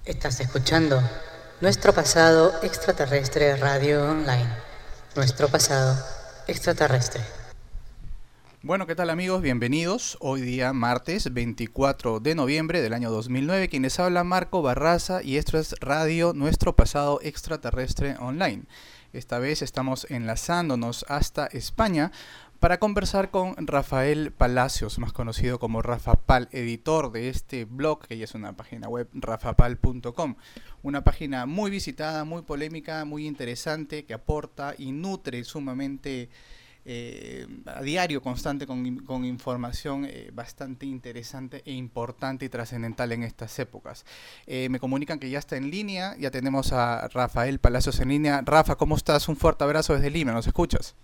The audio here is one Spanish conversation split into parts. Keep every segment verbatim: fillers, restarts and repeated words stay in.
Estás escuchando Nuestro Pasado Extraterrestre Radio Online. Nuestro Pasado Extraterrestre. Bueno, ¿qué tal amigos? Bienvenidos. Hoy día martes veinticuatro de noviembre del año dos mil nueve. Quienes habla Marco Barraza y esto es Radio Nuestro Pasado Extraterrestre Online. Esta vez estamos enlazándonos hasta España para conversar con Rafael Palacios, más conocido como Rafa Pal, editor de este blog, que ya es una página web, rafapal punto com. Una página muy visitada, muy polémica, muy interesante, que aporta y nutre sumamente eh, a diario, constante, con, con información eh, bastante interesante e importante y trascendental en estas épocas. Eh, me comunican que ya está en línea, ya tenemos a Rafael Palacios en línea. Rafa, ¿cómo estás? Un fuerte abrazo desde Lima, ¿nos escuchas?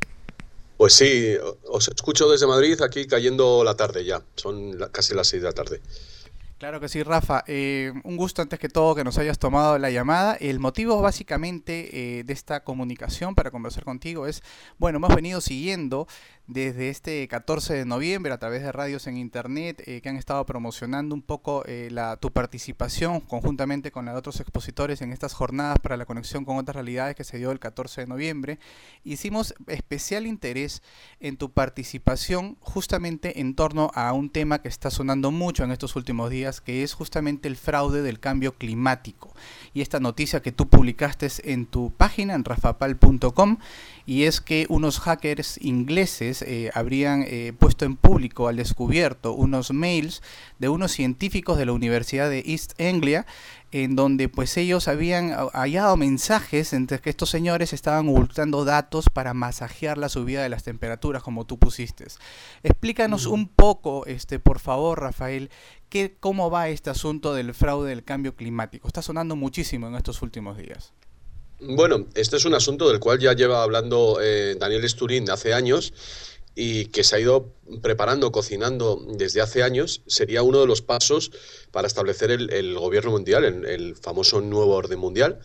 Pues sí, os escucho desde Madrid, aquí cayendo la tarde ya, son casi las seis de la tarde. Claro que sí, Rafa. Eh, un gusto antes que todo que nos hayas tomado la llamada. El motivo básicamente eh, de esta comunicación para conversar contigo es, bueno, hemos venido siguiendo desde este catorce de noviembre a través de radios en internet eh, que han estado promocionando un poco eh, la, tu participación conjuntamente con la de otros expositores en estas jornadas para la conexión con otras realidades que se dio el catorce de noviembre. Hicimos especial interés en tu participación justamente en torno a un tema que está sonando mucho en estos últimos días, que es justamente el fraude del cambio climático. Y esta noticia que tú publicaste en tu página, en rafapal punto com, y es que unos hackers ingleses eh, habrían eh, puesto en público al descubierto unos mails de unos científicos de la Universidad de East Anglia, en donde pues ellos habían hallado mensajes entre que estos señores estaban ocultando datos para masajear la subida de las temperaturas, como tú pusiste. Explícanos un poco, este, por favor, Rafael, ¿qué, cómo va este asunto del fraude del cambio climático? Está sonando muchísimo en estos últimos días. Bueno, este es un asunto del cual ya lleva hablando eh, Daniel Sturin hace años y que se ha ido preparando, cocinando desde hace años. Sería uno de los pasos para establecer el, el gobierno mundial, el, el famoso nuevo orden mundial.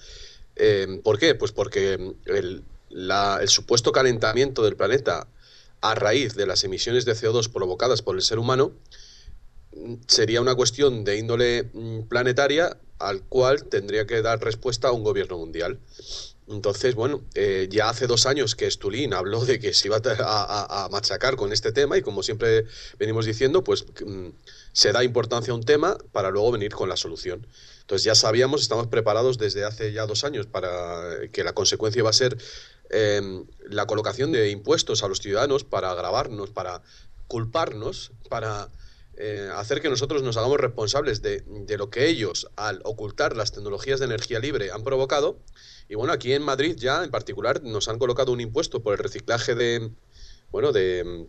Eh, ¿Por qué? Pues porque el, la, el supuesto calentamiento del planeta a raíz de las emisiones de C O dos provocadas por el ser humano sería una cuestión de índole planetaria al cual tendría que dar respuesta a un gobierno mundial. Entonces, bueno, eh, ya hace dos años que Stulin habló de que se iba a, a, a machacar con este tema y como siempre venimos diciendo, pues mm, se da importancia a un tema para luego venir con la solución. Entonces ya sabíamos, estamos preparados desde hace ya dos años para que la consecuencia va a ser eh, la colocación de impuestos a los ciudadanos para agravarnos, para culparnos, para eh, hacer que nosotros nos hagamos responsables de, de lo que ellos, al ocultar las tecnologías de energía libre, han provocado. Y bueno, aquí en Madrid ya en particular nos han colocado un impuesto por el reciclaje de, bueno, de,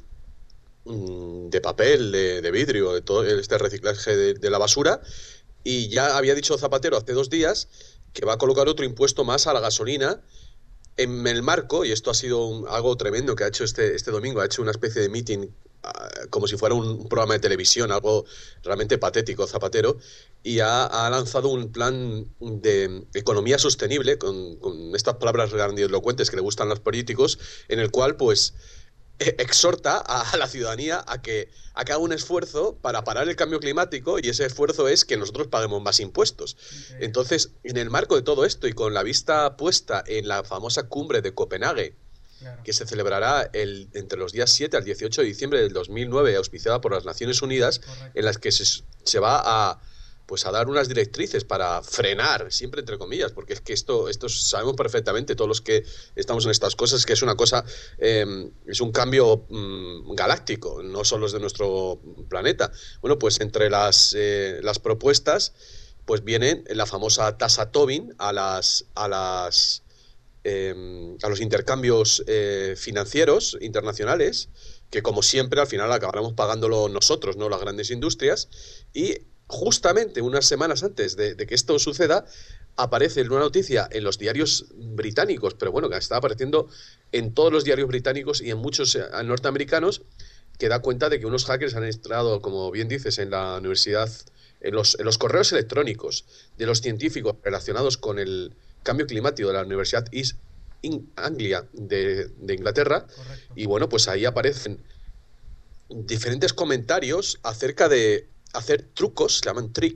de papel, de, de vidrio, de todo este reciclaje de, de la basura. Y ya había dicho Zapatero hace dos días que va a colocar otro impuesto más a la gasolina en el marco, y esto ha sido un, algo tremendo que ha hecho este, este domingo, ha hecho una especie de meeting uh, como si fuera un programa de televisión, algo realmente patético, Zapatero, y ha, ha lanzado un plan de economía sostenible, con, con estas palabras grandilocuentes que le gustan a los políticos, en el cual pues exhorta a la ciudadanía a que, a que haga un esfuerzo para parar el cambio climático, y ese esfuerzo es que nosotros paguemos más impuestos. Okay. Entonces, en el marco de todo esto y con la vista puesta en la famosa cumbre de Copenhague, claro, que se celebrará el, entre los días siete al dieciocho de diciembre del dos mil nueve, auspiciada por las Naciones Unidas, correcto, en las que se, se va a... pues a dar unas directrices para frenar, siempre entre comillas, porque es que esto, esto sabemos perfectamente todos los que estamos en estas cosas, que es una cosa, eh, es un cambio mm, galáctico, no solo es de nuestro planeta. Bueno, pues entre las, eh, las propuestas, pues viene la famosa tasa Tobin a las, a las, eh, a los intercambios eh, financieros internacionales, que como siempre al final acabaremos pagándolo nosotros, no las grandes industrias. Y justamente unas semanas antes de, de que esto suceda, aparece una noticia en los diarios británicos, pero bueno, que está apareciendo en todos los diarios británicos y en muchos norteamericanos, que da cuenta de que unos hackers han entrado, como bien dices, en la universidad, en los, en los correos electrónicos de los científicos relacionados con el cambio climático de la Universidad East Anglia de, de Inglaterra. Correcto. Y bueno, pues ahí aparecen diferentes comentarios acerca de hacer trucos, se llaman tricks,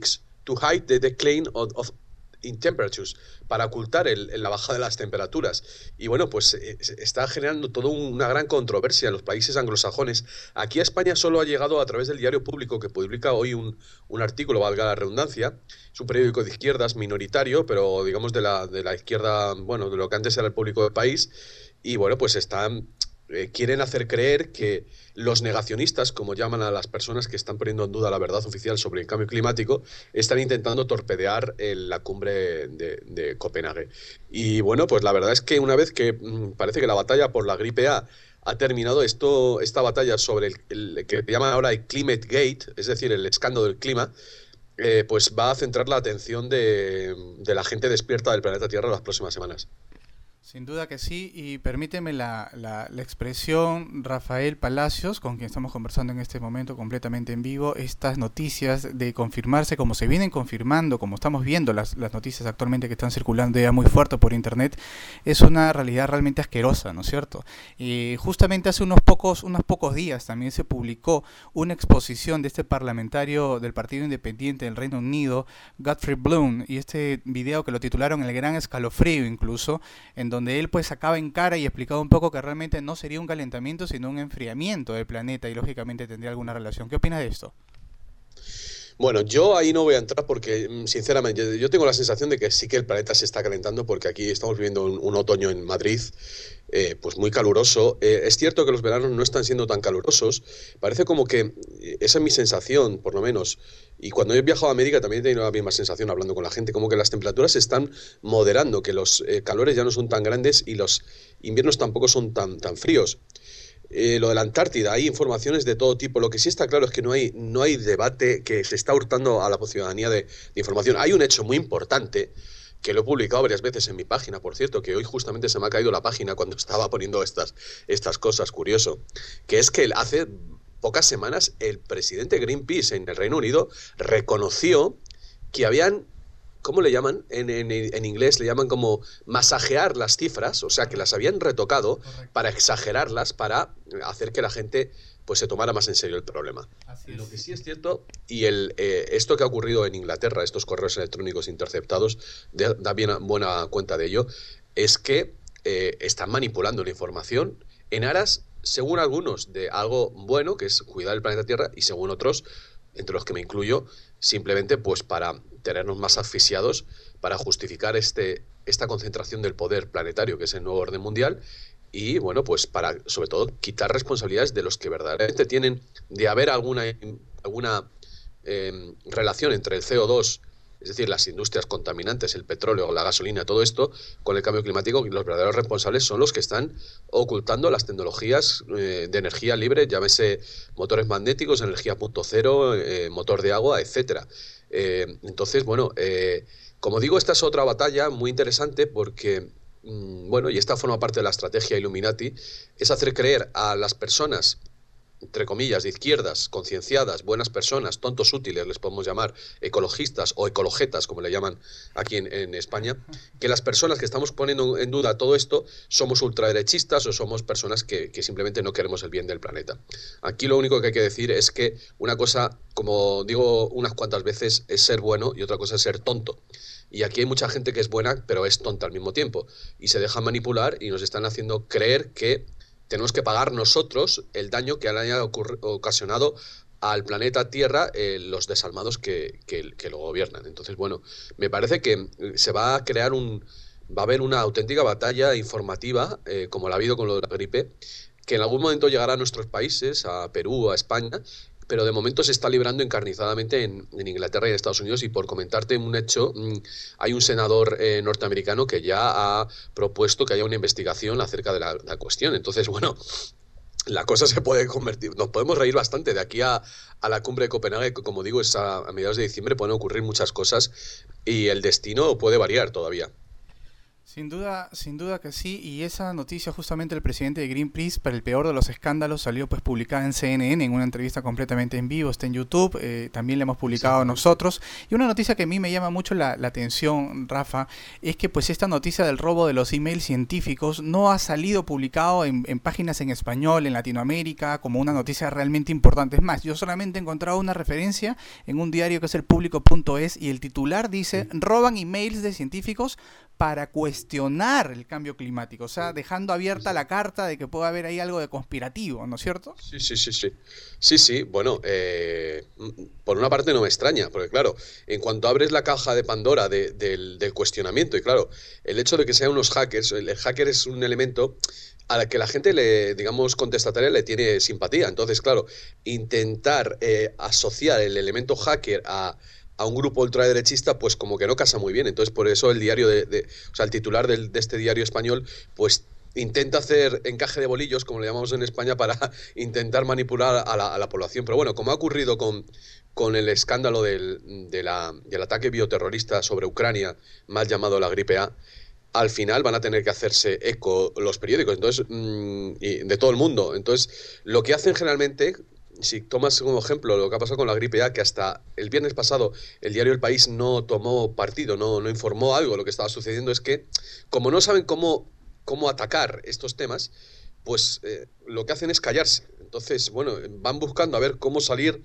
to hide the decline of, of in temperatures, para ocultar el, el, la bajada de las temperaturas. Y bueno, pues eh, está generando toda una gran controversia en los países anglosajones. Aquí a España solo ha llegado a través del Diario Público, que publica hoy un, un artículo, valga la redundancia. Es un periódico de izquierdas minoritario, pero digamos de la, de la izquierda, bueno, de lo que antes era el Público del País. Y bueno, pues están... Eh, quieren hacer creer que los negacionistas, como llaman a las personas que están poniendo en duda la verdad oficial sobre el cambio climático, están intentando torpedear el, la cumbre de, de Copenhague. Y bueno, pues la verdad es que una vez que mmm, parece que la batalla por la gripe A ha terminado, esto, esta batalla sobre el, el que llaman ahora el Climate Gate, es decir, el escándalo del clima, eh, pues va a centrar la atención de, de la gente despierta del planeta Tierra en las próximas semanas. Sin duda que sí, y permíteme la, la, la expresión, Rafael Palacios, con quien estamos conversando en este momento completamente en vivo, estas noticias de confirmarse, como se vienen confirmando, como estamos viendo las, las noticias actualmente que están circulando ya muy fuerte por internet, es una realidad realmente asquerosa, ¿no es cierto? Y justamente hace unos pocos, unos pocos días también se publicó una exposición de este parlamentario del Partido Independiente del Reino Unido, Godfrey Bloom, y este video que lo titularon El Gran Escalofrío incluso, en donde él pues sacaba en cara y explicaba un poco que realmente no sería un calentamiento, sino un enfriamiento del planeta y lógicamente tendría alguna relación. ¿Qué opinas de esto? Bueno, yo ahí no voy a entrar porque, sinceramente, yo tengo la sensación de que sí que el planeta se está calentando porque aquí estamos viviendo un, un otoño en Madrid, eh, pues muy caluroso. Eh, es cierto que los veranos no están siendo tan calurosos. Parece como que, esa es mi sensación, por lo menos, y cuando he viajado a América también he tenido la misma sensación hablando con la gente, como que las temperaturas se están moderando, que los eh, calores ya no son tan grandes y los inviernos tampoco son tan, tan fríos. Eh, lo de la Antártida, hay informaciones de todo tipo. Lo que sí está claro es que no hay, no hay debate, que se está hurtando a la ciudadanía de, de información. Hay un hecho muy importante, que lo he publicado varias veces en mi página, por cierto, que hoy justamente se me ha caído la página cuando estaba poniendo estas, estas cosas, curioso, que es que hace pocas semanas el presidente de Greenpeace en el Reino Unido reconoció que habían... ¿Cómo le llaman? En, en, en inglés le llaman como masajear las cifras, o sea que las habían retocado. Correcto. Para exagerarlas, para hacer que la gente pues se tomara más en serio el problema. Así es. Lo que sí es cierto, y el, eh, esto que ha ocurrido en Inglaterra, estos correos electrónicos interceptados, de, da bien buena cuenta de ello, es que eh, están manipulando la información en aras, según algunos, de algo bueno, que es cuidar el planeta Tierra, y según otros, entre los que me incluyo, simplemente pues para tenernos más asfixiados, para justificar este, esta concentración del poder planetario, que es el nuevo orden mundial, y bueno, pues para, sobre todo, quitar responsabilidades de los que verdaderamente tienen de haber alguna, alguna eh, relación entre el C O dos, es decir, las industrias contaminantes, el petróleo, la gasolina, todo esto, con el cambio climático. Y los verdaderos responsables son los que están ocultando las tecnologías eh, de energía libre, llámese motores magnéticos, energía punto cero, eh, motor de agua, etcétera. Eh, entonces, bueno, eh, como digo, esta es otra batalla muy interesante porque, mmm, bueno, y esta forma parte de la estrategia Illuminati, es hacer creer a las personas, entre comillas, de izquierdas, concienciadas, buenas personas, tontos útiles, les podemos llamar, ecologistas o ecologetas, como le llaman aquí en, en España, que las personas que estamos poniendo en duda todo esto somos ultraderechistas o somos personas que, que simplemente no queremos el bien del planeta. Aquí lo único que hay que decir es que una cosa, como digo unas cuantas veces, es ser bueno y otra cosa es ser tonto. Y aquí hay mucha gente que es buena, pero es tonta al mismo tiempo. Y se deja manipular y nos están haciendo creer que tenemos que pagar nosotros el daño que haya ocasionado al planeta Tierra eh, los desalmados que, que, que lo gobiernan. Entonces, bueno, me parece que se va a crear un... va a haber una auténtica batalla informativa, eh, como la ha habido con lo de la gripe, que en algún momento llegará a nuestros países, a Perú, a España, pero de momento se está librando encarnizadamente en, en Inglaterra y en Estados Unidos. Y por comentarte un hecho, hay un senador eh, norteamericano que ya ha propuesto que haya una investigación acerca de la, la cuestión. Entonces, bueno, la cosa se puede convertir, nos podemos reír bastante de aquí a, a la cumbre de Copenhague, que como digo es a, a mediados de diciembre, pueden ocurrir muchas cosas y el destino puede variar todavía. Sin duda, sin duda que sí, y esa noticia justamente del presidente de Greenpeace, para el peor de los escándalos, salió pues publicada en C N N en una entrevista completamente en vivo, está en YouTube, eh, también la hemos publicado sí, nosotros, y una noticia que a mí me llama mucho la, la atención, Rafa, es que pues esta noticia del robo de los emails científicos no ha salido publicado en, en páginas en español, en Latinoamérica, como una noticia realmente importante. Es más, yo solamente he encontrado una referencia en un diario que es el público punto es, y el titular dice, sí. roban emails de científicos para cuestionar el cambio climático, o sea, dejando abierta la carta de que pueda haber ahí algo de conspirativo, ¿no es cierto? Sí, sí, sí, sí. Sí, sí, bueno, eh, por una parte no me extraña, porque claro, en cuanto abres la caja de Pandora de, del, del cuestionamiento, y claro, el hecho de que sean unos hackers, el, el hacker es un elemento a la que la gente, le, digamos, contestataria le tiene simpatía. Entonces, claro, intentar eh, asociar el elemento hacker a... a un grupo ultraderechista, pues como que no casa muy bien. Entonces, por eso el diario de, de o sea, el titular del, de este diario español, pues intenta hacer encaje de bolillos, como le llamamos en España, para intentar manipular a la, a la población. Pero bueno, como ha ocurrido con, con el escándalo del, de la, del ataque bioterrorista sobre Ucrania, mal llamado la gripe A, al final van a tener que hacerse eco los periódicos, entonces, mmm, y de todo el mundo. Entonces, lo que hacen generalmente... Si tomas como ejemplo lo que ha pasado con la gripe A, que hasta el viernes pasado el diario El País no tomó partido, no, no informó algo, lo que estaba sucediendo es que, como no saben cómo, cómo atacar estos temas, pues eh, lo que hacen es callarse. Entonces, bueno, van buscando a ver cómo salir,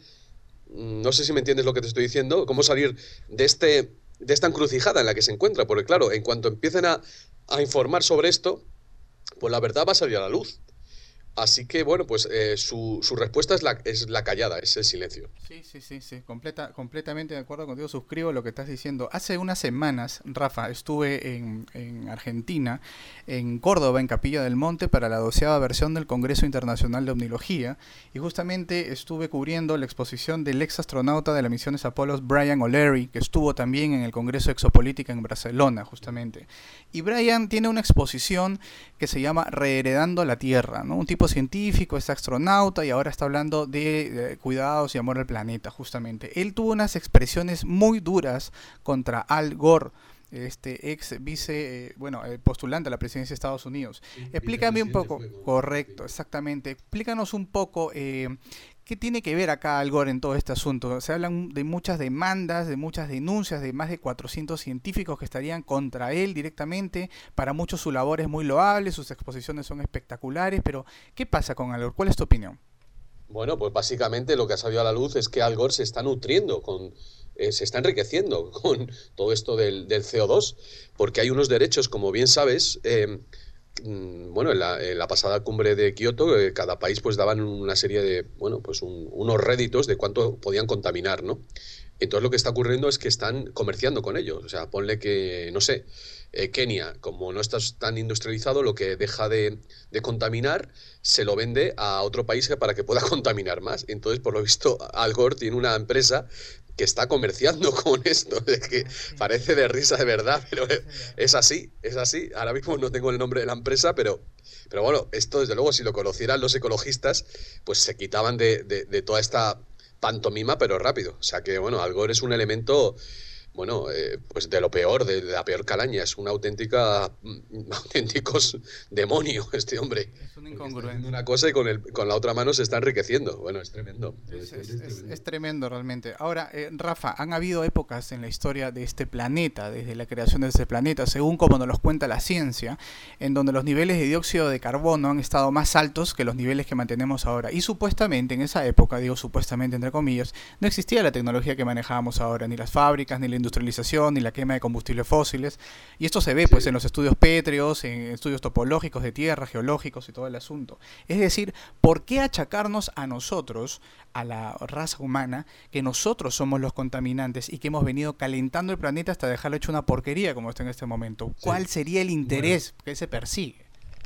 no sé si me entiendes lo que te estoy diciendo, cómo salir de, este, de esta encrucijada en la que se encuentra, porque claro, en cuanto empiecen a, a informar sobre esto, pues la verdad va a salir a la luz. Así que, bueno, pues eh, su, su respuesta es la, es la callada, es el silencio. Sí, sí, sí, sí. Completa, completamente de acuerdo contigo, suscribo lo que estás diciendo. Hace unas semanas, Rafa, estuve en, en Argentina, en Córdoba, en Capilla del Monte, para la doceava versión del Congreso Internacional de Omnilogía, y justamente estuve cubriendo la exposición del ex astronauta de las misiones Apolo, Brian O'Leary, que estuvo también en el Congreso Exopolítica en Barcelona, justamente. Y Brian tiene una exposición que se llama Reheredando la Tierra, ¿no? Un tipo científico, es astronauta y ahora está hablando de, de cuidados y amor al planeta, justamente. Él tuvo unas expresiones muy duras contra Al Gore, este ex vice, eh, bueno, eh, postulante a la presidencia de Estados Unidos. Sí, explícame un poco, fue, correcto, exactamente. Explícanos un poco eh, qué tiene que ver acá Al Gore en todo este asunto. Se hablan de muchas demandas, de muchas denuncias, de más de cuatrocientos científicos que estarían contra él directamente. Para muchos su labor es muy loable, sus exposiciones son espectaculares, pero ¿qué pasa con Al Gore? ¿Cuál es tu opinión? Bueno, pues básicamente lo que ha salido a la luz es que Al Gore se está nutriendo con... Eh, se está enriqueciendo con todo esto del, del C O dos, porque hay unos derechos, como bien sabes, eh, bueno, en la, en la pasada cumbre de Kioto, eh, cada país pues daban una serie de, bueno, pues un, unos réditos de cuánto podían contaminar, ¿no? Entonces lo que está ocurriendo es que están comerciando con ellos, o sea, ponle que, no sé, eh, Kenia, como no está tan industrializado, lo que deja de, de contaminar se lo vende a otro país para que pueda contaminar más. Entonces, por lo visto, Al Gore tiene una empresa que está comerciando con esto, es que parece de risa de verdad, pero es así, es así. Ahora mismo no tengo el nombre de la empresa, pero, pero bueno, esto desde luego si lo conocieran los ecologistas, pues se quitaban de, de, de toda esta pantomima, pero rápido. O sea que, bueno, Al Gore es un elemento, bueno, eh, pues de lo peor, de, de la peor calaña, es una auténtica, mm, auténticos demonio este hombre. Es un incongruente. Una cosa y con, el, con la otra mano se está enriqueciendo. Bueno, es tremendo. Es, es, es, es, es tremendo realmente. Ahora, eh, Rafa, han habido épocas en la historia de este planeta, desde la creación de este planeta, según como nos los cuenta la ciencia, en donde los niveles de dióxido de carbono han estado más altos que los niveles que mantenemos ahora. Y supuestamente en esa época, digo supuestamente entre comillas, no existía la tecnología que manejábamos ahora, ni las fábricas, ni la industrialización, ni la quema de combustibles fósiles. Y esto se ve pues en los estudios pétreos, en estudios topológicos de tierra, geológicos y todo el asunto. Es decir, ¿por qué achacarnos a nosotros, a la raza humana, que nosotros somos los contaminantes y que hemos venido calentando el planeta hasta dejarlo hecho una porquería como está en este momento? ¿Cuál sí. sería el interés bueno. que se persigue?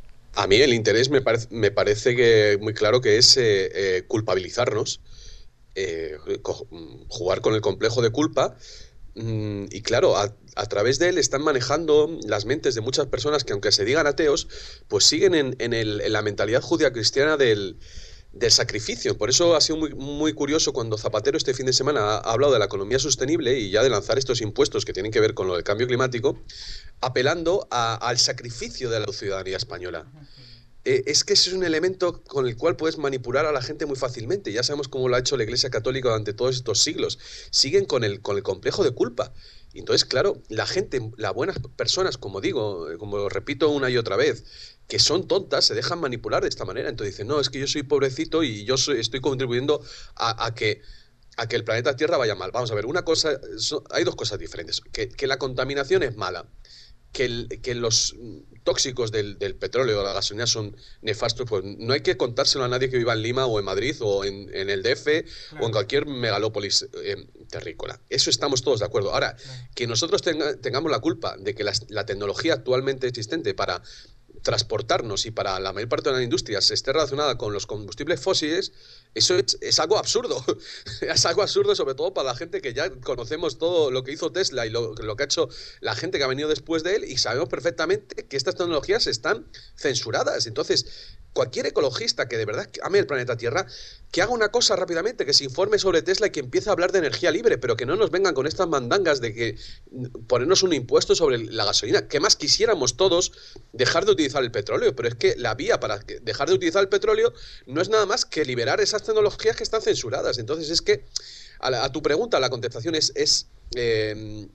A mí el interés me, parece, me parece que muy claro que es eh, eh, culpabilizarnos, eh, jugar con el complejo de culpa. Y claro, a, a través de él están manejando las mentes de muchas personas que, aunque se digan ateos, pues siguen en, en, el, en la mentalidad judía-cristiana del, del sacrificio. Por eso ha sido muy, muy curioso cuando Zapatero este fin de semana ha, ha hablado de la economía sostenible y ya de lanzar estos impuestos que tienen que ver con lo del cambio climático, apelando a, al sacrificio de la ciudadanía española. Eh, es que ese es un elemento con el cual puedes manipular a la gente muy fácilmente. Ya sabemos cómo lo ha hecho la Iglesia Católica durante todos estos siglos. Siguen con el, con el complejo de culpa. Y entonces, claro, la gente, las buenas personas, como digo, como lo repito una y otra vez, que son tontas, se dejan manipular de esta manera. Entonces dicen, no, es que yo soy pobrecito y yo soy, estoy contribuyendo a, a que... a que el planeta Tierra vaya mal. Vamos a ver, una cosa, so, hay dos cosas diferentes. Que, que la contaminación es mala, que, el, que los tóxicos del, del petróleo o la gasolina son nefastos, pues no hay que contárselo a nadie que viva en Lima o en Madrid o en, en el D F, claro, o en cualquier megalópolis eh, terrícola. Eso estamos todos de acuerdo. Ahora, claro, que nosotros tenga, tengamos la culpa de que la, la tecnología actualmente existente para transportarnos y para la mayor parte de la industria se esté relacionada con los combustibles fósiles, eso es, es algo absurdo. Es algo absurdo, sobre todo para la gente que ya conocemos todo lo que hizo Tesla y lo, lo que ha hecho la gente que ha venido después de él, y sabemos perfectamente que estas tecnologías están censuradas. Entonces, cualquier ecologista que de verdad ame el planeta Tierra, que haga una cosa rápidamente, que se informe sobre Tesla y que empiece a hablar de energía libre, pero que no nos vengan con estas mandangas de que ponernos un impuesto sobre la gasolina. ¿Qué más quisiéramos todos dejar de utilizar el petróleo? Pero es que la vía para dejar de utilizar el petróleo no es nada más que liberar esas tecnologías que están censuradas. Entonces es que, a, la, a tu pregunta, la contestación es... es eh,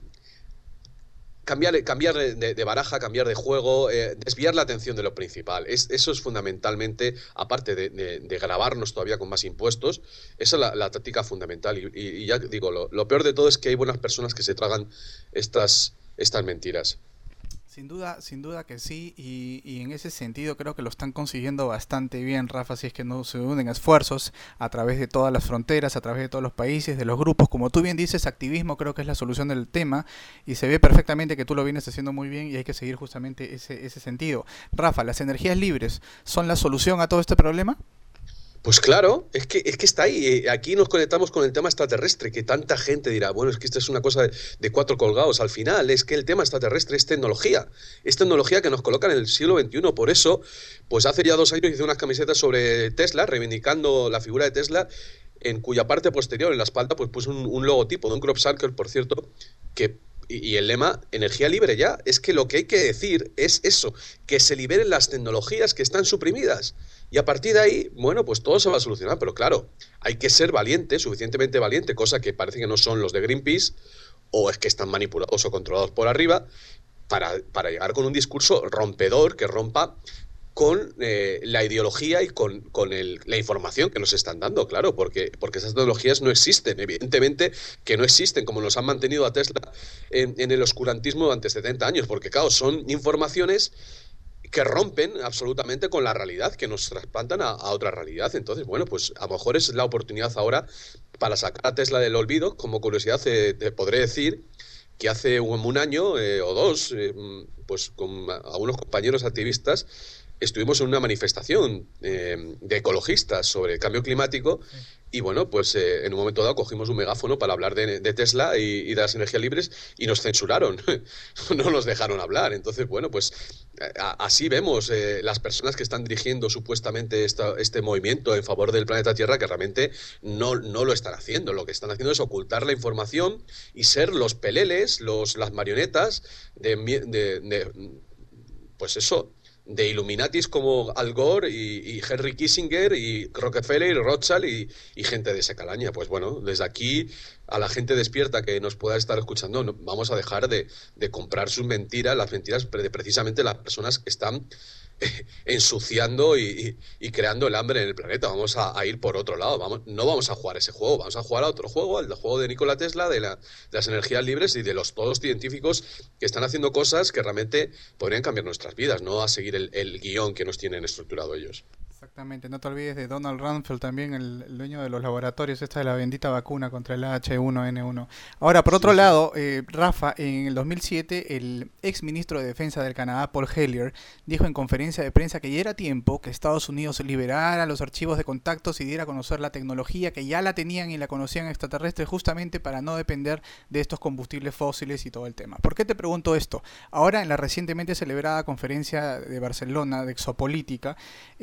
Cambiar, cambiar de, de baraja, cambiar de juego, eh, desviar la atención de lo principal. Es, eso es fundamentalmente, aparte de, de, de gravarnos todavía con más impuestos, esa es la, la táctica fundamental. Y, y, y ya digo, lo, lo peor de todo es que hay buenas personas que se tragan estas, estas mentiras. Sin duda, sin duda que sí, y, y en ese sentido creo que lo están consiguiendo bastante bien, Rafa, si es que no se unen esfuerzos a través de todas las fronteras, a través de todos los países, de los grupos. Como tú bien dices, activismo creo que es la solución del tema, y se ve perfectamente que tú lo vienes haciendo muy bien y hay que seguir justamente ese, ese sentido. Rafa, ¿las energías libres son la solución a todo este problema? Pues claro, es que, es que está ahí. Aquí nos conectamos con el tema extraterrestre, que tanta gente dirá, bueno, es que esta es una cosa de, de cuatro colgados. Al final es que el tema extraterrestre es tecnología. Es tecnología que nos coloca en el siglo veintiuno. Por eso, pues hace ya dos años hice unas camisetas sobre Tesla, reivindicando la figura de Tesla, en cuya parte posterior, en la espalda, pues puse un, un logotipo de un crop circle, por cierto, que... Y el lema, energía libre ya. Es que lo que hay que decir es eso, que se liberen las tecnologías que están suprimidas. Y a partir de ahí, bueno, pues todo se va a solucionar. Pero claro, hay que ser valiente, suficientemente valiente, cosa que parece que no son los de Greenpeace, o es que están manipulados o controlados por arriba, para, para llegar con un discurso rompedor que rompa con eh, la ideología y con, con el, la información que nos están dando, claro, porque, porque esas tecnologías no existen, evidentemente que no existen, como nos han mantenido a Tesla en, en el oscurantismo durante setenta años, porque claro, son informaciones que rompen absolutamente con la realidad, que nos trasplantan a, a otra realidad. Entonces, bueno, pues a lo mejor es la oportunidad ahora para sacar a Tesla del olvido. Como curiosidad eh, te podré decir que hace un, un año eh, o dos, eh, pues con algunos compañeros activistas, estuvimos en una manifestación eh, de ecologistas sobre el cambio climático y bueno, pues eh, en un momento dado cogimos un megáfono para hablar de, de Tesla y, y de las energías libres y nos censuraron, no nos dejaron hablar. Entonces, bueno, pues a, así vemos eh, las personas que están dirigiendo supuestamente esta, este movimiento en favor del planeta Tierra, que realmente no, no lo están haciendo. Lo que están haciendo es ocultar la información y ser los peleles, los, las marionetas de, de, de pues eso, de Illuminatis como Al Gore y, y Henry Kissinger y Rockefeller y Rothschild y, y gente de esa calaña. Pues bueno, desde aquí a la gente despierta que nos pueda estar escuchando, no, vamos a dejar de, de comprar sus mentiras, las mentiras de precisamente las personas que están eh, ensuciando y, y, y creando el hambre en el planeta. Vamos a, a ir por otro lado, vamos, no vamos a jugar ese juego, vamos a jugar a otro juego, el juego de Nikola Tesla, de, la, de las energías libres y de los todos científicos que están haciendo cosas que realmente podrían cambiar nuestras vidas, no a seguir el, el guión que nos tienen estructurado ellos. Exactamente, no te olvides de Donald Rumsfeld también, el, el dueño de los laboratorios, esta de la bendita vacuna contra el H uno N uno. Ahora, por otro sí, lado, eh, Rafa, en el dos mil siete, el ex ministro de Defensa del Canadá, Paul Hellyer, dijo en conferencia de prensa que ya era tiempo que Estados Unidos liberara los archivos de contactos y diera a conocer la tecnología que ya la tenían y la conocían extraterrestres, justamente para no depender de estos combustibles fósiles y todo el tema. ¿Por qué te pregunto esto? Ahora, en la recientemente celebrada conferencia de Barcelona de Exopolítica, eh,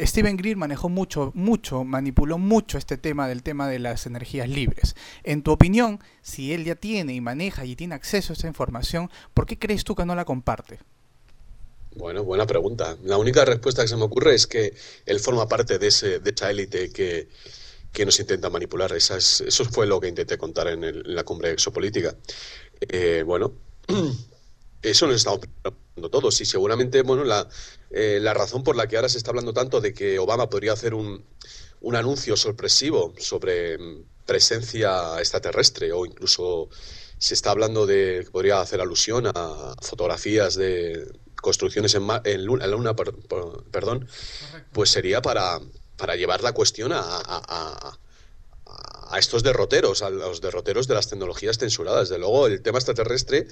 Steven Greer manejó mucho, mucho, manipuló mucho este tema del tema de las energías libres. En tu opinión, si él ya tiene y maneja y tiene acceso a esta información, ¿por qué crees tú que no la comparte? Bueno, buena pregunta. La única respuesta que se me ocurre es que él forma parte de, ese, de esa élite que, que nos intenta manipular. Esa es, eso fue lo que intenté contar en, el, en la cumbre exopolítica. Eh, bueno, eso nos estamos preguntando todos y seguramente, bueno, la, eh, la razón por la que ahora se está hablando tanto de que Obama podría hacer un, un anuncio sorpresivo sobre presencia extraterrestre, o incluso se está hablando de que podría hacer alusión a fotografías de construcciones en, ma en Luna, en Luna per per perdón, pues sería para, para llevar la cuestión a, a, a, a estos derroteros, a los derroteros de las tecnologías censuradas. Desde luego, el tema extraterrestre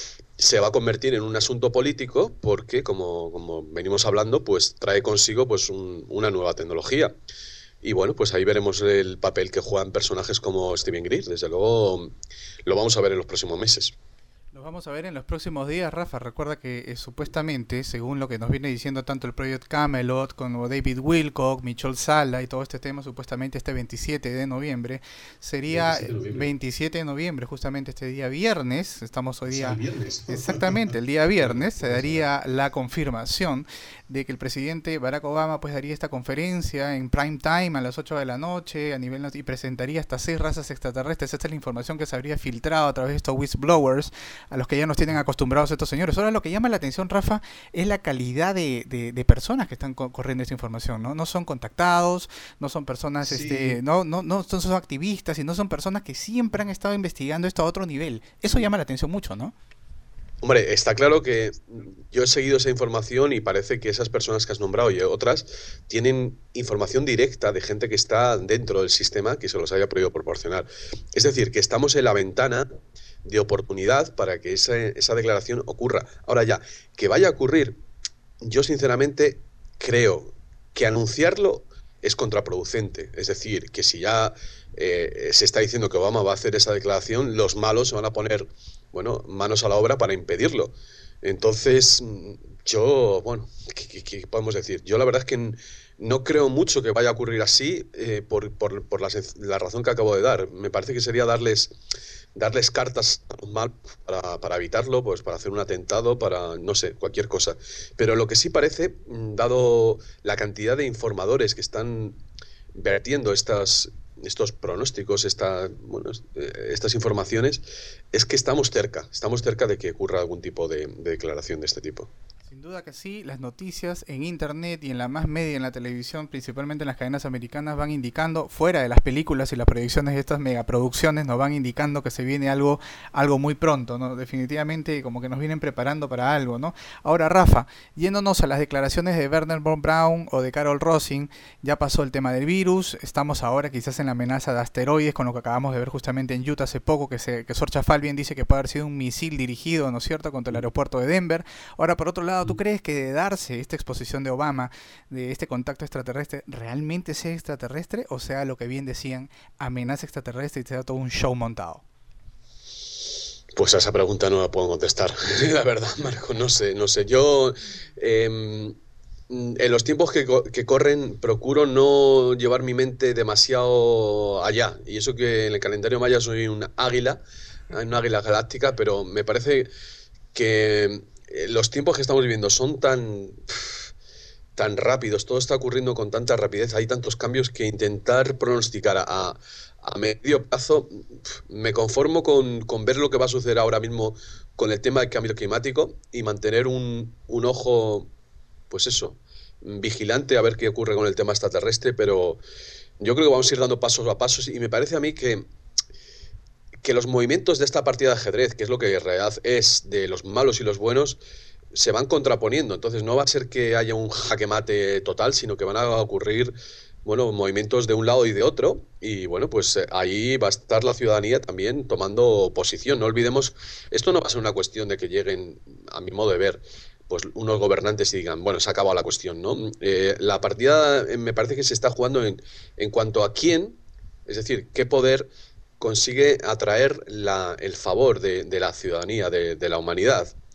se va a convertir en un asunto político porque, como, como venimos hablando, pues trae consigo pues un, una nueva tecnología. Y bueno, pues ahí veremos el papel que juegan personajes como Steven Greer. Desde luego lo vamos a ver en los próximos meses. Lo vamos a ver en los próximos días, Rafa. Recuerda que eh, supuestamente, según lo que nos viene diciendo tanto el Project Camelot como David Wilcock, Michelle Sala y todo este tema, supuestamente este veintisiete de noviembre, sería veintisiete de noviembre, veintisiete de noviembre justamente este día viernes, estamos hoy día, viernes. Exactamente, el día viernes se daría la confirmación de que el presidente Barack Obama pues daría esta conferencia en prime time a las ocho de la noche a nivel y presentaría hasta seis razas extraterrestres. Esta es la información que se habría filtrado a través de estos whistleblowers, a los que ya nos tienen acostumbrados estos señores. Ahora lo que llama la atención, Rafa, es la calidad de, de, de personas que están co corriendo esta información, ¿no? No son contactados, no son personas, sí. este, no, no, no son, son activistas, y no son personas que siempre han estado investigando esto a otro nivel. Eso llama la atención mucho, ¿no? Hombre, está claro que yo he seguido esa información y parece que esas personas que has nombrado y otras tienen información directa de gente que está dentro del sistema que se los haya podido proporcionar. Es decir, que estamos en la ventana de oportunidad para que esa, esa declaración ocurra. Ahora ya, que vaya a ocurrir, yo sinceramente creo que anunciarlo es contraproducente. Es decir, que si ya eh, se está diciendo que Obama va a hacer esa declaración, los malos se van a poner, bueno, manos a la obra para impedirlo. Entonces, yo, bueno, ¿qué, qué podemos decir? Yo la verdad es que no creo mucho que vaya a ocurrir así eh, por, por, por la, la razón que acabo de dar. Me parece que sería darles... darles cartas mal para, para evitarlo, pues para hacer un atentado, para, no sé, cualquier cosa. Pero lo que sí parece, dado la cantidad de informadores que están vertiendo estas, estos pronósticos, esta, bueno, estas informaciones, es que estamos cerca, estamos cerca de que ocurra algún tipo de, de declaración de este tipo. Sin duda que sí, las noticias en internet y en la más media, en la televisión, principalmente en las cadenas americanas, van indicando, fuera de las películas y las proyecciones de estas megaproducciones, nos van indicando que se viene algo algo muy pronto, ¿no? Definitivamente como que nos vienen preparando para algo, ¿no? Ahora, Rafa, yéndonos a las declaraciones de Wernher von Braun o de Carol Rosin, ya pasó el tema del virus, estamos ahora quizás en la amenaza de asteroides, con lo que acabamos de ver justamente en Utah hace poco, que, se, que Sorcha Falvien dice que puede haber sido un misil dirigido, ¿no es cierto?, contra el aeropuerto de Denver. Ahora, por otro lado, ¿tú crees que de darse esta exposición de Obama, de este contacto extraterrestre, realmente sea extraterrestre o sea lo que bien decían, amenaza extraterrestre y sea todo un show montado? Pues a esa pregunta no la puedo contestar, la verdad, Marco, no sé, no sé. Yo, eh, en los tiempos que, que corren, procuro no llevar mi mente demasiado allá. Y eso que en el calendario maya soy un águila, una águila galáctica, pero me parece que los tiempos que estamos viviendo son tan, tan rápidos, todo está ocurriendo con tanta rapidez, hay tantos cambios que intentar pronosticar a, a medio plazo, me conformo con, con ver lo que va a suceder ahora mismo con el tema del cambio climático y mantener un, un ojo, pues eso, vigilante a ver qué ocurre con el tema extraterrestre, pero yo creo que vamos a ir dando pasos a pasos y me parece a mí que que los movimientos de esta partida de ajedrez, que es lo que en realidad es de los malos y los buenos, se van contraponiendo. Entonces no va a ser que haya un jaque mate total, sino que van a ocurrir, bueno, movimientos de un lado y de otro. Y bueno, pues ahí va a estar la ciudadanía también tomando posición. No olvidemos, esto no va a ser una cuestión de que lleguen, a mi modo de ver, pues unos gobernantes y digan, bueno, se ha acabado la cuestión, ¿no? Eh, la partida eh, me parece que se está jugando en, en cuanto a quién, es decir, qué poder consigue atraer la, el favor de, de la ciudadanía, de, de la humanidad.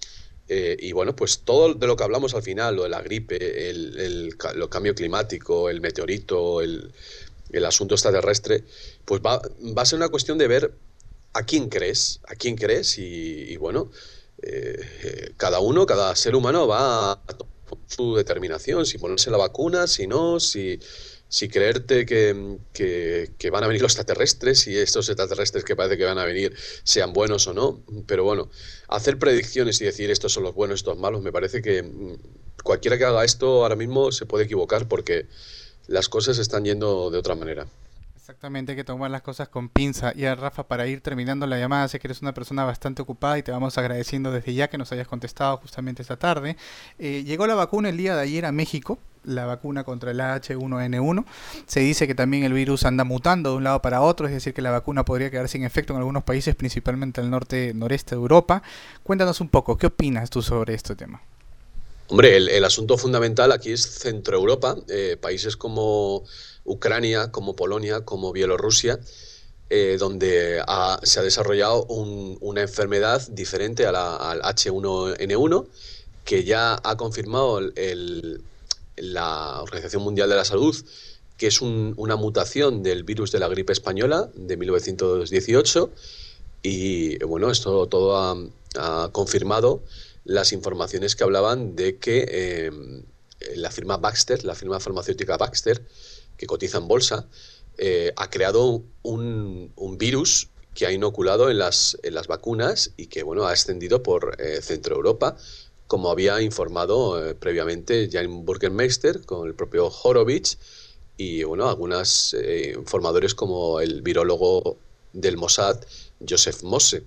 Eh, y bueno, pues todo de lo que hablamos al final, lo de la gripe, el, el, el cambio climático, el meteorito, el, el asunto extraterrestre, pues va, va a ser una cuestión de ver a quién crees, a quién crees y, y bueno, eh, eh, cada uno, cada ser humano va a tomar su determinación, si ponerse la vacuna, si no, si, si creerte que, que, que van a venir los extraterrestres y estos extraterrestres que parece que van a venir sean buenos o no. Pero bueno, hacer predicciones y decir estos son los buenos, estos malos, me parece que cualquiera que haga esto ahora mismo se puede equivocar porque las cosas están yendo de otra manera. Exactamente, hay que tomar las cosas con pinza. Y a Rafa, para ir terminando la llamada, sé que eres una persona bastante ocupada y te vamos agradeciendo desde ya que nos hayas contestado justamente esta tarde. Eh, llegó la vacuna el día de ayer a México, la vacuna contra el H uno N uno. Se dice que también el virus anda mutando de un lado para otro, es decir, que la vacuna podría quedar sin efecto en algunos países, principalmente al norte, noreste de Europa. Cuéntanos un poco, ¿qué opinas tú sobre este tema? Hombre, el, el asunto fundamental aquí es Centroeuropa, eh, países como Ucrania, como Polonia, como Bielorrusia, eh, donde ha, se ha desarrollado un, una enfermedad diferente a la, al H uno N uno, que ya ha confirmado el, el, la Organización Mundial de la Salud, que es un, una mutación del virus de la gripe española de mil novecientos dieciocho, y bueno, esto todo ha, ha confirmado las informaciones que hablaban de que eh, la firma Baxter, la firma farmacéutica Baxter, que cotiza en bolsa, eh, ha creado un, un virus que ha inoculado en las, en las vacunas y que bueno, ha extendido por eh, Centroeuropa, como había informado eh, previamente Jan Burgermeister con el propio Horowitz y bueno, algunos eh, informadores como el virólogo del Mossad, Joseph Mosse.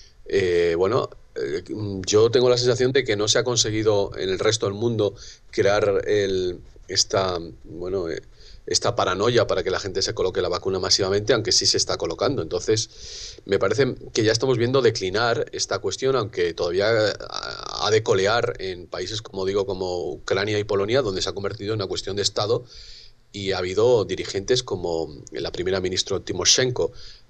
Eh, bueno, eh, yo tengo la sensación de que no se ha conseguido en el resto del mundo crear el, esta, bueno, eh, esta paranoia para que la gente se coloque la vacuna masivamente, aunque sí se está colocando. Entonces, me parece que ya estamos viendo declinar esta cuestión, aunque todavía ha de colear en países, como digo, como Ucrania y Polonia, donde se ha convertido en una cuestión de Estado y ha habido dirigentes como la primera ministra Timoshenko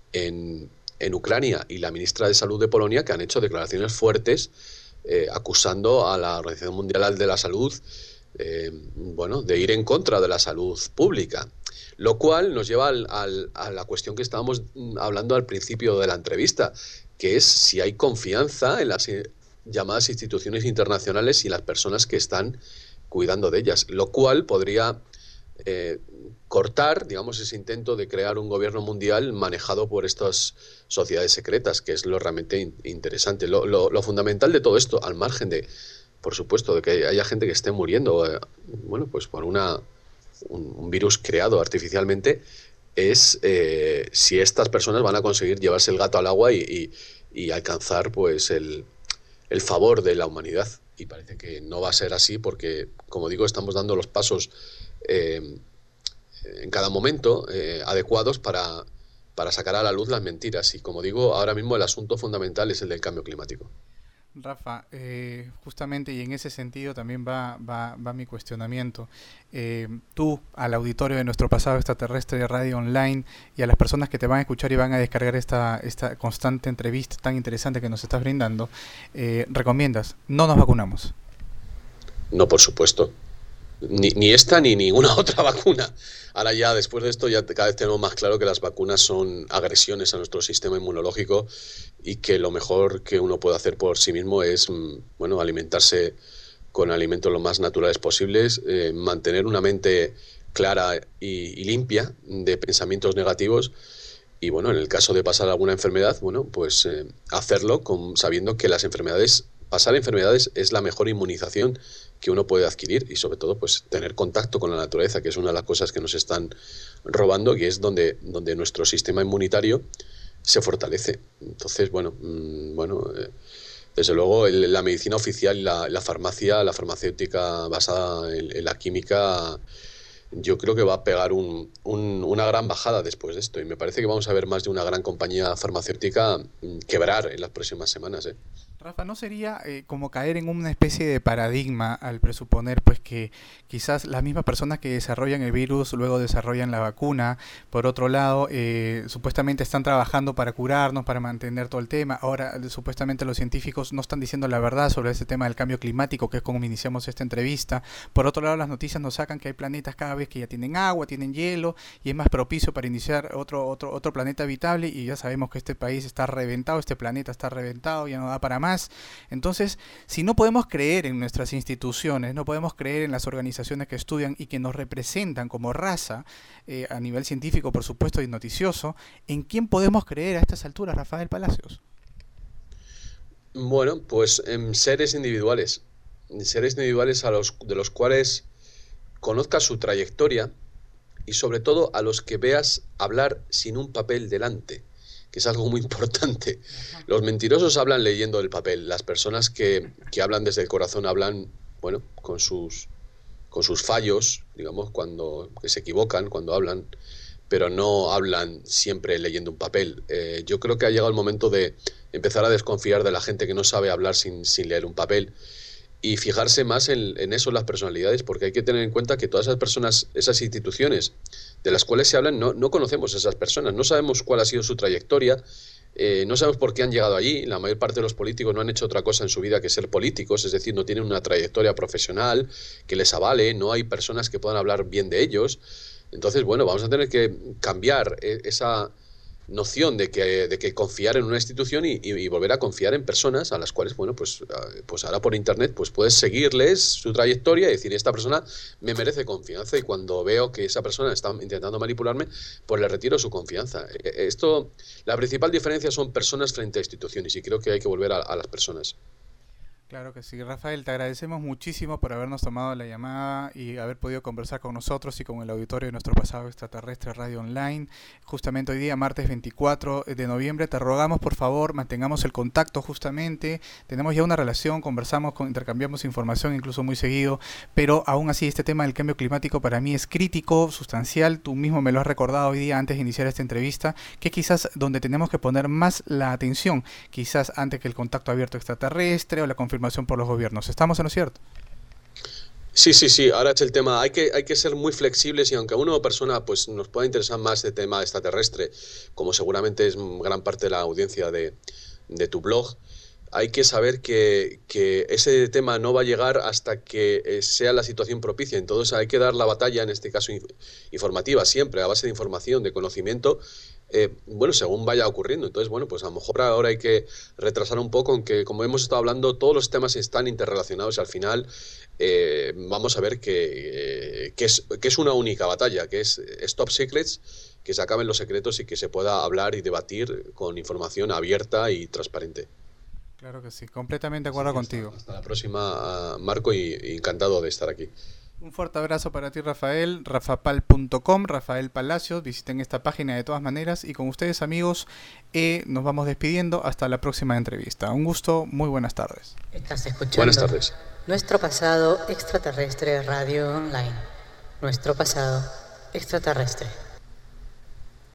en en Ucrania y la ministra de Salud de Polonia que han hecho declaraciones fuertes eh, acusando a la Organización Mundial de la Salud eh, bueno, de ir en contra de la salud pública. Lo cual nos lleva al, al, a la cuestión que estábamos hablando al principio de la entrevista, que es si hay confianza en las llamadas instituciones internacionales y las personas que están cuidando de ellas, lo cual podría eh, cortar, digamos, ese intento de crear un gobierno mundial manejado por estas sociedades secretas, que es lo realmente in interesante. Lo, lo, lo fundamental de todo esto, al margen de, por supuesto, de que haya gente que esté muriendo, eh, bueno, pues por una, un, un virus creado artificialmente, es eh, si estas personas van a conseguir llevarse el gato al agua y, y, y alcanzar, pues, el, el favor de la humanidad. Y parece que no va a ser así porque, como digo, estamos dando los pasos eh, en cada momento eh, adecuados para, para sacar a la luz las mentiras. Y como digo, ahora mismo el asunto fundamental es el del cambio climático. Rafa, eh, justamente y en ese sentido también va, va, va mi cuestionamiento. Eh, tú, al auditorio de Nuestro Pasado Extraterrestre de Radio Online y a las personas que te van a escuchar y van a descargar esta, esta constante entrevista tan interesante que nos estás brindando, eh, recomiendas, no nos vacunamos. No, por supuesto. Ni, ni esta ni ninguna otra vacuna. Ahora ya, después de esto, ya cada vez tenemos más claro que las vacunas son agresiones a nuestro sistema inmunológico y que lo mejor que uno puede hacer por sí mismo es, bueno, alimentarse con alimentos lo más naturales posibles, eh, mantener una mente clara y, y limpia de pensamientos negativos y, bueno, en el caso de pasar alguna enfermedad, bueno, pues eh, hacerlo con, sabiendo que las enfermedades, pasar enfermedades es la mejor inmunización que uno puede adquirir y sobre todo pues tener contacto con la naturaleza, que es una de las cosas que nos están robando y es donde, donde nuestro sistema inmunitario se fortalece. Entonces, bueno, mmm, bueno eh, desde luego el, la medicina oficial y la, la farmacia, la farmacéutica basada en, en la química, yo creo que va a pegar un, un, una gran bajada después de esto y me parece que vamos a ver más de una gran compañía farmacéutica quebrar en las próximas semanas, ¿eh? Rafa, ¿no sería eh, como caer en una especie de paradigma al presuponer pues que quizás las mismas personas que desarrollan el virus luego desarrollan la vacuna? Por otro lado, eh, supuestamente están trabajando para curarnos, para mantener todo el tema. Ahora, eh, supuestamente los científicos no están diciendo la verdad sobre ese tema del cambio climático, que es como iniciamos esta entrevista. Por otro lado, las noticias nos sacan que hay planetas cada vez que ya tienen agua, tienen hielo, y es más propicio para iniciar otro, otro, otro planeta habitable, y ya sabemos que este país está reventado, este planeta está reventado, ya no da para más. Entonces, si no podemos creer en nuestras instituciones, no podemos creer en las organizaciones que estudian y que nos representan como raza, eh, a nivel científico, por supuesto, y noticioso, ¿en quién podemos creer a estas alturas, Rafael Palacios? Bueno, pues en seres individuales, en seres individuales a los, de los cuales conozcas su trayectoria y sobre todo a los que veas hablar sin un papel delante, que es algo muy importante. Los mentirosos hablan leyendo el papel. Las personas que, que hablan desde el corazón hablan, bueno, con sus, con sus fallos, digamos, cuando que se equivocan, cuando hablan, pero no hablan siempre leyendo un papel. Eh, yo creo que ha llegado el momento de empezar a desconfiar de la gente que no sabe hablar sin, sin leer un papel y fijarse más en, en eso, las personalidades, porque hay que tener en cuenta que todas esas personas, esas instituciones de las cuales se hablan, no, no conocemos a esas personas, no sabemos cuál ha sido su trayectoria, eh, no sabemos por qué han llegado allí. La mayor parte de los políticos no han hecho otra cosa en su vida que ser políticos, es decir, no tienen una trayectoria profesional que les avale, no hay personas que puedan hablar bien de ellos. Entonces, bueno, vamos a tener que cambiar esa noción de que, de que confiar en una institución y, y, y volver a confiar en personas a las cuales, bueno, pues, pues ahora por internet pues puedes seguirles su trayectoria y decir, esta persona me merece confianza, y cuando veo que esa persona está intentando manipularme, pues le retiro su confianza. Esto, la principal diferencia son personas frente a instituciones, y creo que hay que volver a, a las personas. Claro que sí, Rafael, te agradecemos muchísimo por habernos tomado la llamada y haber podido conversar con nosotros y con el auditorio de Nuestro Pasado Extraterrestre Radio Online. Justamente hoy día, martes veinticuatro de noviembre, te rogamos por favor mantengamos el contacto justamente. Tenemos ya una relación, conversamos, con, intercambiamos información incluso muy seguido, pero aún así este tema del cambio climático para mí es crítico, sustancial. Tú mismo me lo has recordado hoy día antes de iniciar esta entrevista, que quizás donde tenemos que poner más la atención, quizás antes que el contacto abierto extraterrestre o la confirmación por los gobiernos. ¿Estamos en lo cierto? Sí, sí, sí. Ahora es el tema. Hay que, hay que ser muy flexibles, y aunque a una persona pues, nos pueda interesar más el tema extraterrestre, como seguramente es gran parte de la audiencia de, de tu blog, hay que saber que, que ese tema no va a llegar hasta que sea la situación propicia. Entonces hay que dar la batalla, en este caso informativa, siempre a base de información, de conocimiento, Eh, bueno, según vaya ocurriendo. Entonces, bueno, pues a lo mejor ahora hay que retrasar un poco, aunque como hemos estado hablando, todos los temas están interrelacionados y al final eh, vamos a ver que, eh, que, es, que es una única batalla, que es Stop Secrets, que se acaben los secretos y que se pueda hablar y debatir con información abierta y transparente. Claro que sí, completamente de acuerdo sí, contigo. Hasta, hasta la próxima, Marco, y, y encantado de estar aquí. Un fuerte abrazo para ti, Rafael, rafapal punto com, Rafael Palacios. Visiten esta página de todas maneras. Y con ustedes, amigos, eh, nos vamos despidiendo hasta la próxima entrevista. Un gusto, muy buenas tardes. Estás escuchando Buenas tardes. Nuestro Pasado Extraterrestre Radio Online. Nuestro Pasado Extraterrestre.